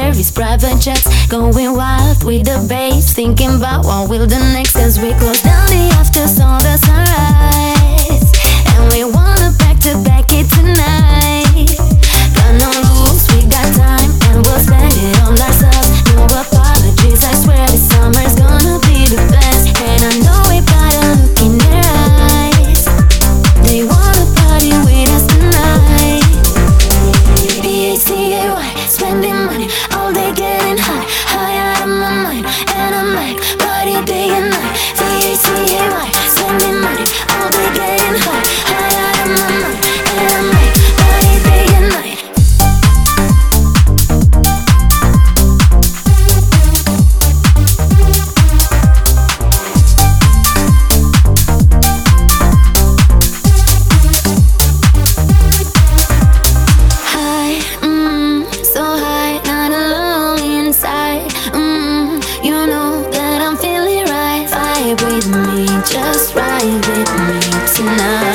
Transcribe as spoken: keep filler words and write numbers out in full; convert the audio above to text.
Ferries, private jets, going wild with the bass, thinking about what we'll do next as we close down the after saw the sunrise, and we wanna back to back it tonight. Got no rules, we got time, and we'll spend it on ourselves. No apologies, I swear this summer's gonna be the best, and I know we got a look in their eyes. They wanna party with us tonight. B A C A Y, spending money all day, getting high, high out of my mind, and I'm like party day and night. B A C A Y, spending money all day, getting high, high out of my mind, and I'm like party day and night. High, mm, so high, not alone inside. Mm, you know that I'm feeling right. Vibe with me, just ride with me tonight.